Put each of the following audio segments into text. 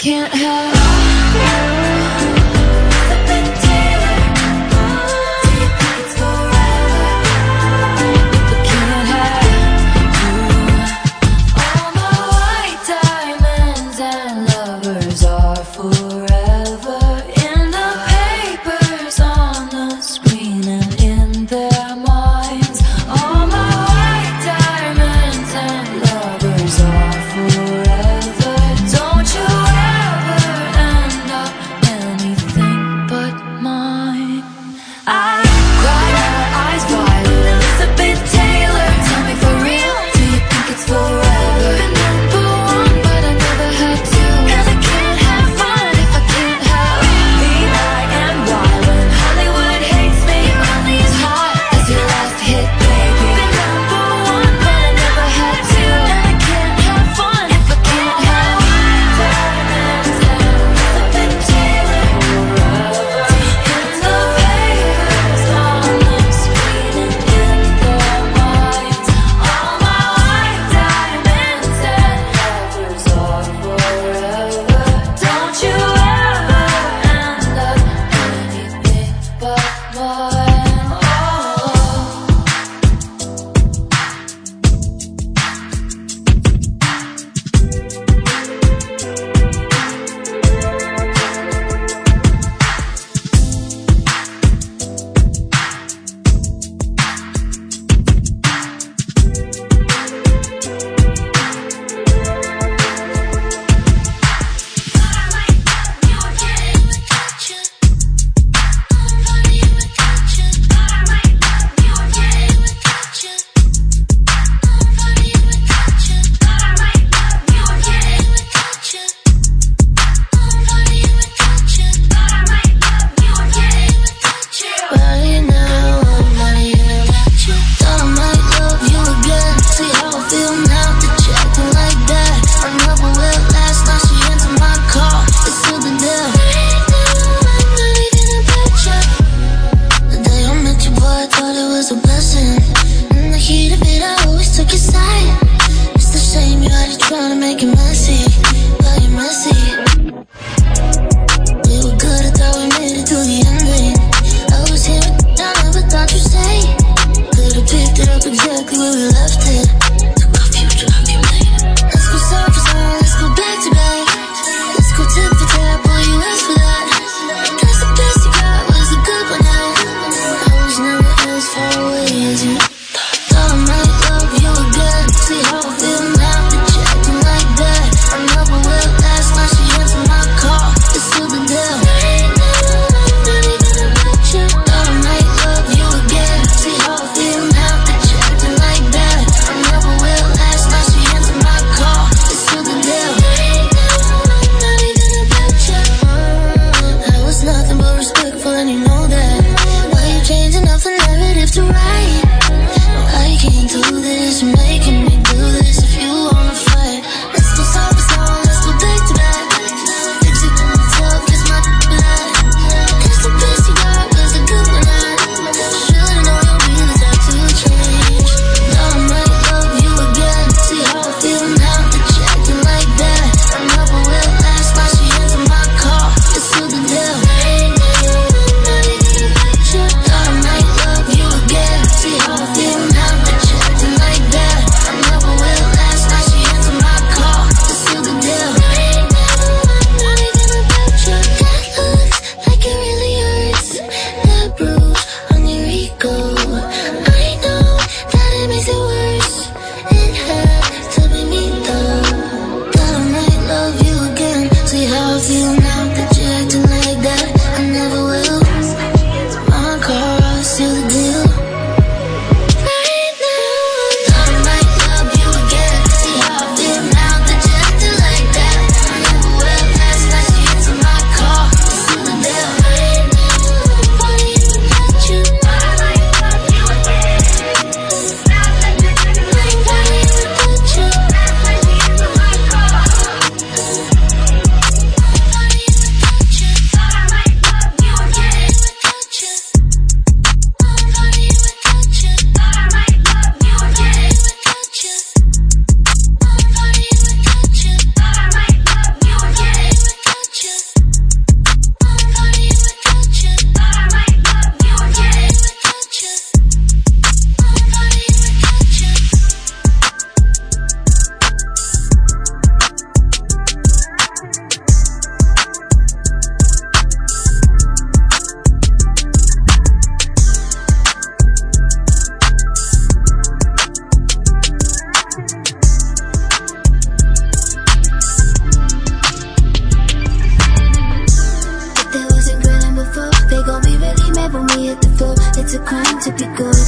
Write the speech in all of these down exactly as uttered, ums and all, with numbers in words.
can't have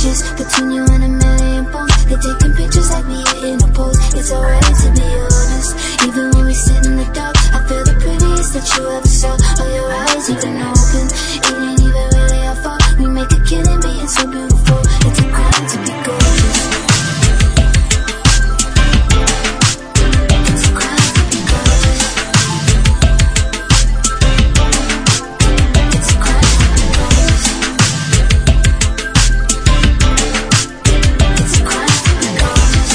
gorgeous. Between you and a million bones, they're taking pictures like we hitting a pose. It's alright to be honest. Even when we sit in the dark, I feel the prettiest that you ever saw. All your eyes even open. It ain't even really our fault. We make a killing being so beautiful. It's a crime to be gorgeous. It's a crime to be gorgeous. It's a crime to be gorgeous. It's a crime to be gorgeous.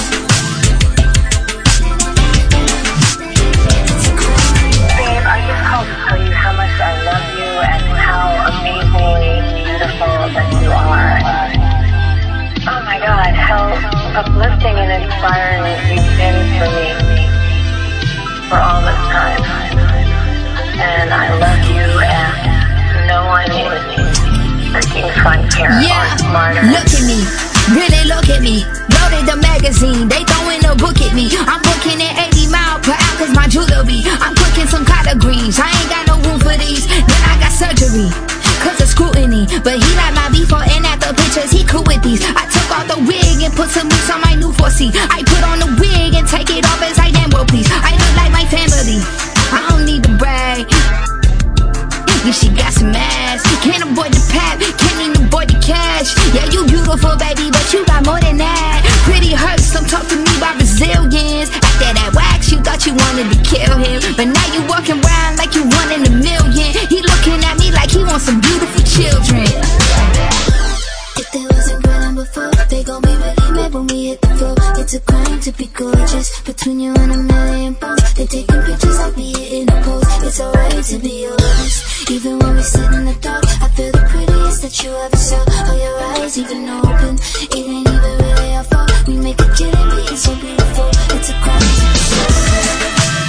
It's a crime. Babe, I just called to tell you how much I love you and how amazingly beautiful that you are. Oh my God, how uplifting and inspiring you've been for me for all this time. And I love you, and no one is freaking funkier Yeah, or smarter. look at me, really look at me. Loaded the magazine, they throwing a book at me. I'm booking at eighty mile per hour cause my jewelry. I'm cooking some collard greens, I ain't got no room for these. Then I got surgery, cause of scrutiny. But he like my before and after pictures, he cool with these. I took off the wig and put some mousse on my new four C. I put on the wig and take it off as I damn well please. I look like my family, I don't need to brag. Yeah, she got some ass, can't avoid the pap, can't even avoid the cash. Yeah, you beautiful baby, but you got more than that. Pretty hurts, don't talk to me about Brazilians. After that wax, you thought you wanted to kill him, but now you walking around like you one in a million. He looking at me like he wants some beautiful children. If they wasn't grinning before, they gon' be really mad when we hit the floor. It's a crime to be gorgeous. Between you and a million bones, they taking pictures like we hitting a pose. It's alright to be honest. Even when we sit in the dark, I feel the prettiest that you ever saw. All your eyes even open. It ain't even really our fault. We make a killing being so beautiful. It's a crime to be gorgeous.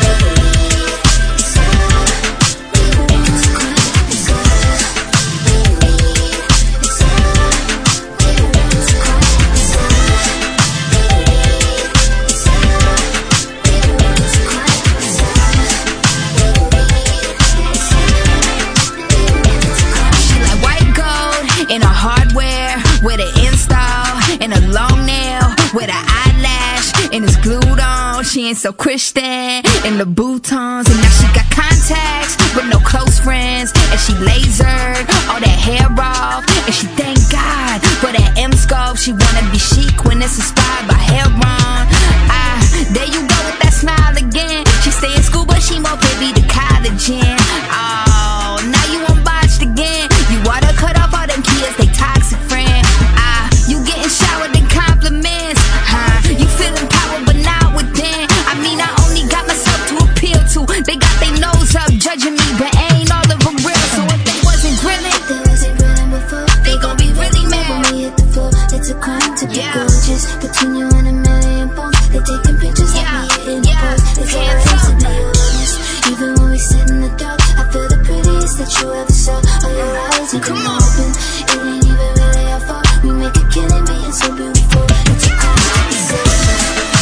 In a hardware, with an install, and a long nail, with an eyelash, and it's glued on. She ain't so Christian, in the boutons, and now she got contacts, with no close friends, and she lasered all that hair off, and she thank God for that M-scope. She wanna be chic when it's inspired by Heron. Ah, there you go with that smile again. She stay in school, but she more pretty to college in. Oh, now you unbotched again. You water cut off all them kids, they toxic friend. Ah, you getting showered in compliments. Huh? You feeling power, but not within. I mean, I only got myself to appeal to. They got their nose up, judging me, but ain't all of them real. So if they wasn't grilling, if they wasn't grilling before, they gon' be really mad when we hit the floor. It's a crime to be Yeah. gorgeous. Between you and a million bones, they taking pictures like Yeah. we hitting Yeah. a pose. It's Hands alright to up. be honest. Even when we sit in the dark, I feel the prettiest that you ever saw. All your eyes even Come on. open. It ain't even really our fault. We make a killing being so beautiful. It's a crime to be gorgeous.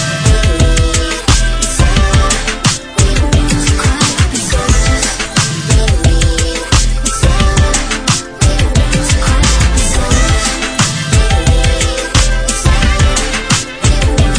It's a crime to be gorgeous. It's a crime to be gorgeous.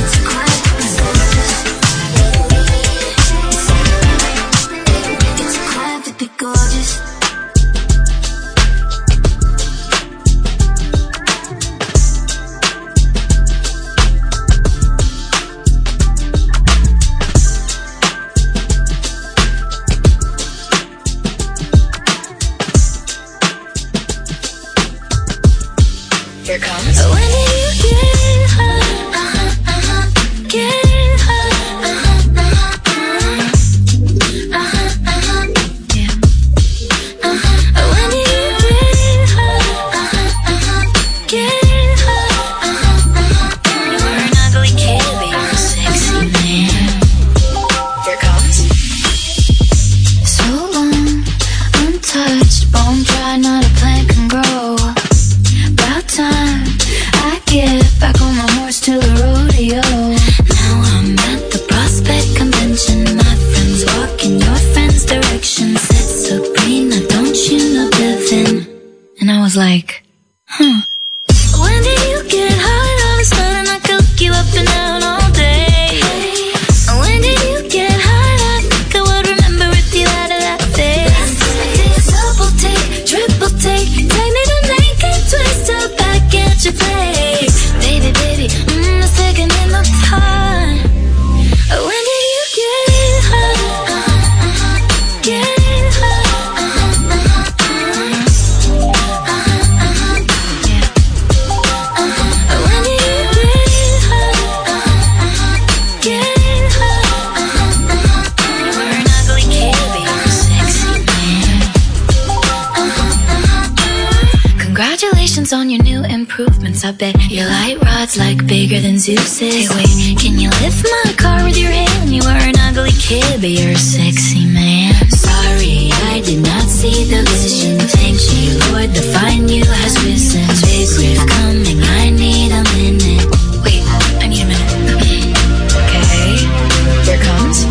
bigger than Zeus is. Hey, wait, can you lift my car with your hand? You are an ugly kid, but you're a sexy man. Sorry, I did not see the vision. Thank you, Lord, the find you has risen. Spacecraft coming, I need a minute. Wait, I need a minute. Okay, here it comes.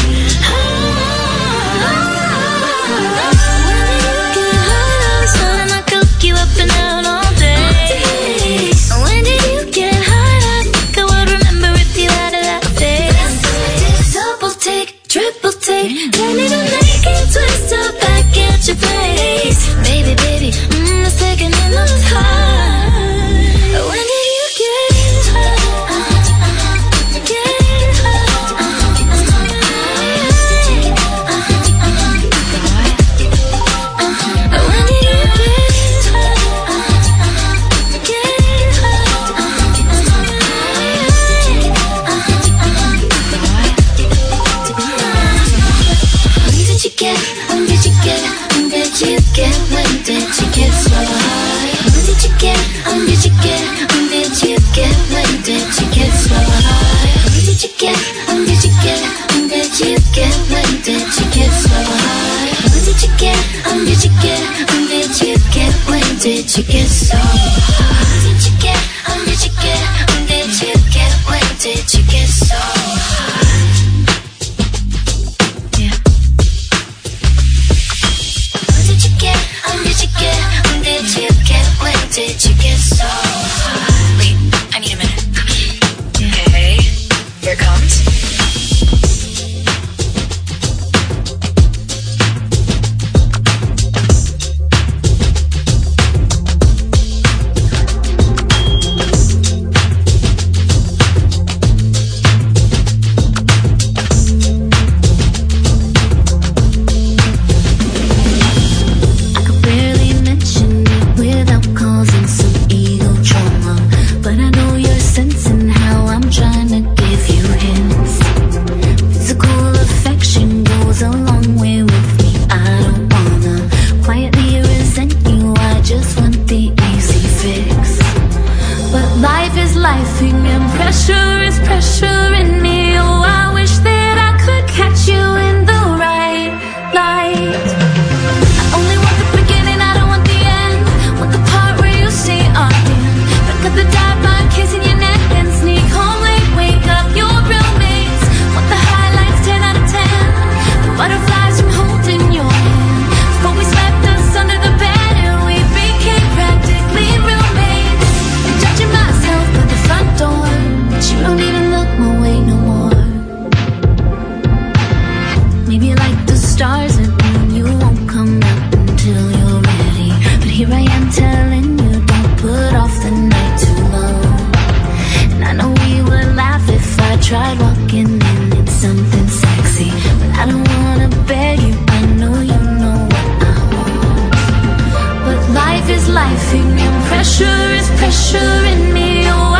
Let me don't make it twist up back at your place. Baby, baby, mm, a second in the time. When did you get hot? Get hot? When did you get hot? Get hot? When did you get, when did you get, when did you get, when did you get so high? When did you get, when did you get, when did you get, when did you get so high? When did you get, when did you get, when did you get, when did you get so high? When did you get, when did you get, when did you get, when did you get so high? When did you get, when did you get, when did you get, when did you get so high? Did you get so high? Wait, I need a minute. Okay, here it comes. Life is life, and pressure is pressure in me. Oh,